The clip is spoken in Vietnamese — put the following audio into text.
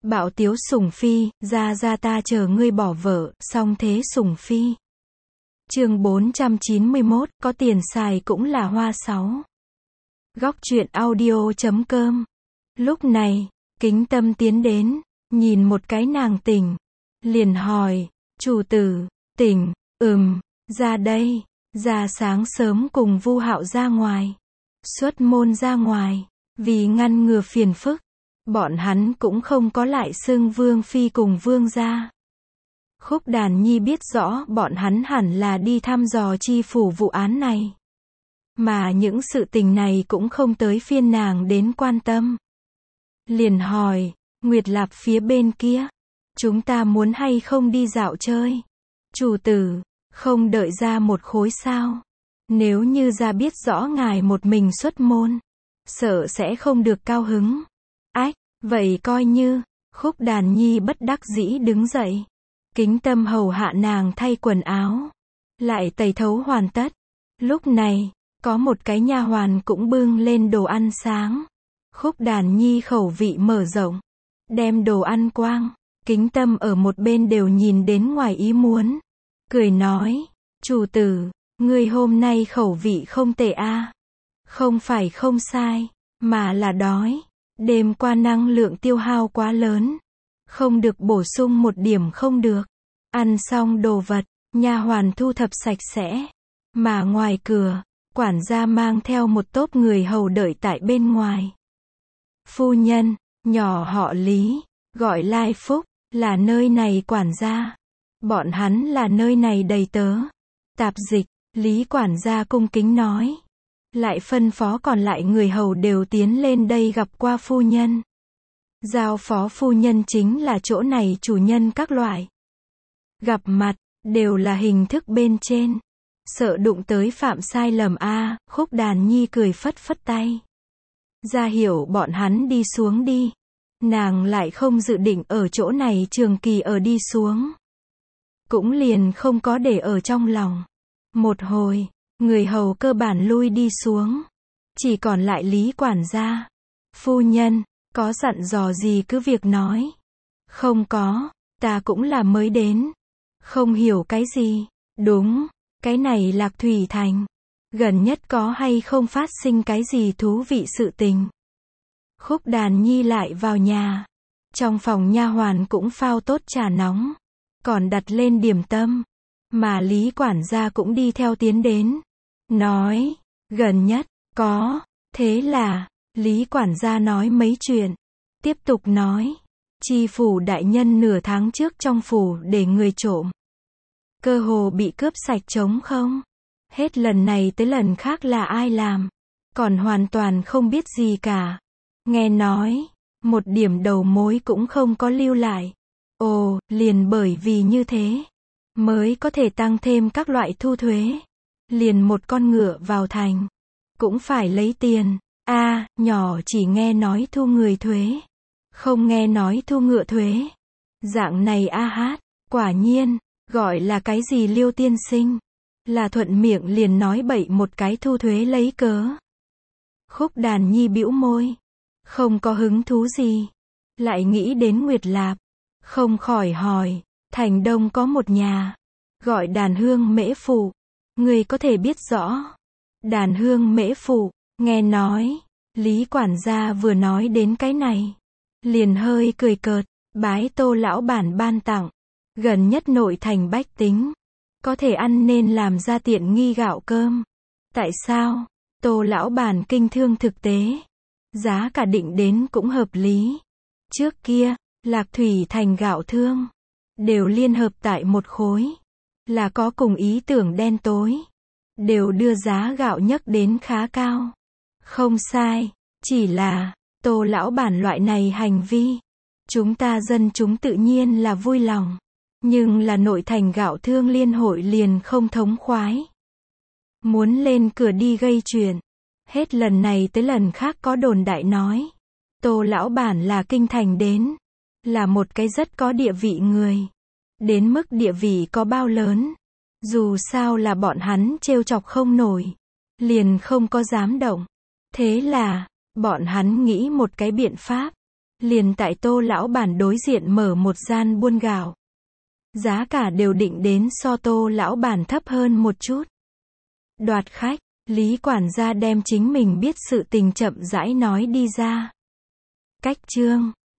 Bạo tiếu sủng phi, ra ta chờ ngươi bỏ vợ, song thế sủng phi. Chương 491, có tiền xài cũng là hoa sáu. Góc truyện audio.com. Lúc này, Kính Tâm tiến đến, nhìn một cái nàng tỉnh, liền hỏi, chủ tử, tỉnh, ra đây, ra sáng sớm cùng Vu Hạo ra ngoài, xuất môn ra ngoài, vì ngăn ngừa phiền phức, bọn hắn cũng không có lại xưng Vương Phi cùng Vương gia. Khúc Đàn Nhi biết rõ bọn hắn hẳn là đi thăm dò chi phủ vụ án này. Mà những sự tình này cũng không tới phiên nàng đến quan tâm. Liền hỏi, Nguyệt Lạp phía bên kia, chúng ta muốn hay không đi dạo chơi? Chủ tử, không đợi ra một khối sao? Nếu như ra biết rõ ngài một mình xuất môn, sợ sẽ không được cao hứng. Ách, vậy coi như, Khúc Đàn Nhi bất đắc dĩ đứng dậy. Kính Tâm hầu hạ nàng thay quần áo, lại tẩy thấu hoàn tất. Lúc này, có một cái nha hoàn cũng bưng lên đồ ăn sáng. Khúc Đàn Nhi khẩu vị mở rộng, đem đồ ăn quang. Kính Tâm ở một bên đều nhìn đến ngoài ý muốn, cười nói, chủ tử, ngươi hôm nay khẩu vị không tệ a. Không phải không sai, mà là đói. Đêm qua năng lượng tiêu hao quá lớn, không được bổ sung một điểm không được. Ăn xong đồ vật, nha hoàn thu thập sạch sẽ. Mà ngoài cửa, quản gia mang theo một tốp người hầu đợi tại bên ngoài. Phu nhân, nhỏ họ Lý, gọi Lai Phúc, là nơi này quản gia. Bọn hắn là nơi này đầy tớ. Tạp dịch, Lý quản gia cung kính nói. Lại phân phó còn lại người hầu đều tiến lên đây gặp qua phu nhân. Giao phó phu nhân chính là chỗ này chủ nhân các loại. Gặp mặt, đều là hình thức bên trên. Sợ đụng tới phạm sai lầm a. Khúc Đàn Nhi cười phất phất tay. Ra hiểu bọn hắn đi xuống đi. Nàng lại không dự định ở chỗ này trường kỳ ở đi xuống. Cũng liền không có để ở trong lòng. Một hồi, người hầu cơ bản lui đi xuống. Chỉ còn lại Lý quản gia. Phu nhân, có dặn dò gì cứ việc nói. Không có, ta cũng là mới đến. Không hiểu cái gì. Đúng, cái này Lạc Thủy Thành. Gần nhất có hay không phát sinh cái gì thú vị sự tình. Khúc Đàn Nhi lại vào nhà. Trong phòng nha hoàn cũng phao tốt trà nóng. Còn đặt lên điểm tâm. Mà Lý quản gia cũng đi theo tiến đến. Nói, gần nhất, có. Thế là, Lý quản gia nói mấy chuyện. Tiếp tục nói, chi phủ đại nhân nửa tháng trước trong phủ để người trộm. Cơ hồ bị cướp sạch trống không. Hết lần này tới lần khác là ai làm. Còn hoàn toàn không biết gì cả. Nghe nói, một điểm đầu mối cũng không có lưu lại. Ồ, liền bởi vì như thế, mới có thể tăng thêm các loại thu thuế. Liền một con ngựa vào thành, cũng phải lấy tiền. Nhỏ chỉ nghe nói thu người thuế, không nghe nói thu ngựa thuế. Dạng này hát, quả nhiên, gọi là cái gì Liêu tiên sinh. Là thuận miệng liền nói bậy một cái thu thuế lấy cớ. Khúc Đàn Nhi bĩu môi, không có hứng thú gì. Lại nghĩ đến Nguyệt Lạp, không khỏi hỏi, thành Đông có một nhà, gọi Đàn Hương Mễ Phủ. Người có thể biết rõ. Đàn Hương Mễ Phủ, nghe nói, Lý quản gia vừa nói đến cái này, liền hơi cười cợt, bái Tô lão bản ban tặng. Gần nhất nội thành bách tính, có thể ăn nên làm ra tiện nghi gạo cơm. Tại sao? Tô lão bản kinh thương thực tế. Giá cả định đến cũng hợp lý. Trước kia, Lạc Thủy Thành gạo thương, đều liên hợp tại một khối. Là có cùng ý tưởng đen tối. Đều đưa giá gạo nhấc đến khá cao. Không sai, chỉ là, Tô lão bản loại này hành vi. Chúng ta dân chúng tự nhiên là vui lòng. Nhưng là nội thành gạo thương liên hội liền không thống khoái. Muốn lên cửa đi gây chuyện. Hết lần này tới lần khác có đồn đại nói. Tô lão bản là kinh thành đến. Là một cái rất có địa vị người. Đến mức địa vị có bao lớn. Dù sao là bọn hắn trêu chọc không nổi. Liền không có dám động. Thế là, bọn hắn nghĩ một cái biện pháp. Liền tại Tô lão bản đối diện mở một gian buôn gạo. Giá cả đều định đến so Tô lão bản thấp hơn một chút. Đoạt khách, Lý quản gia đem chính mình biết sự tình chậm rãi nói đi ra. Cách chương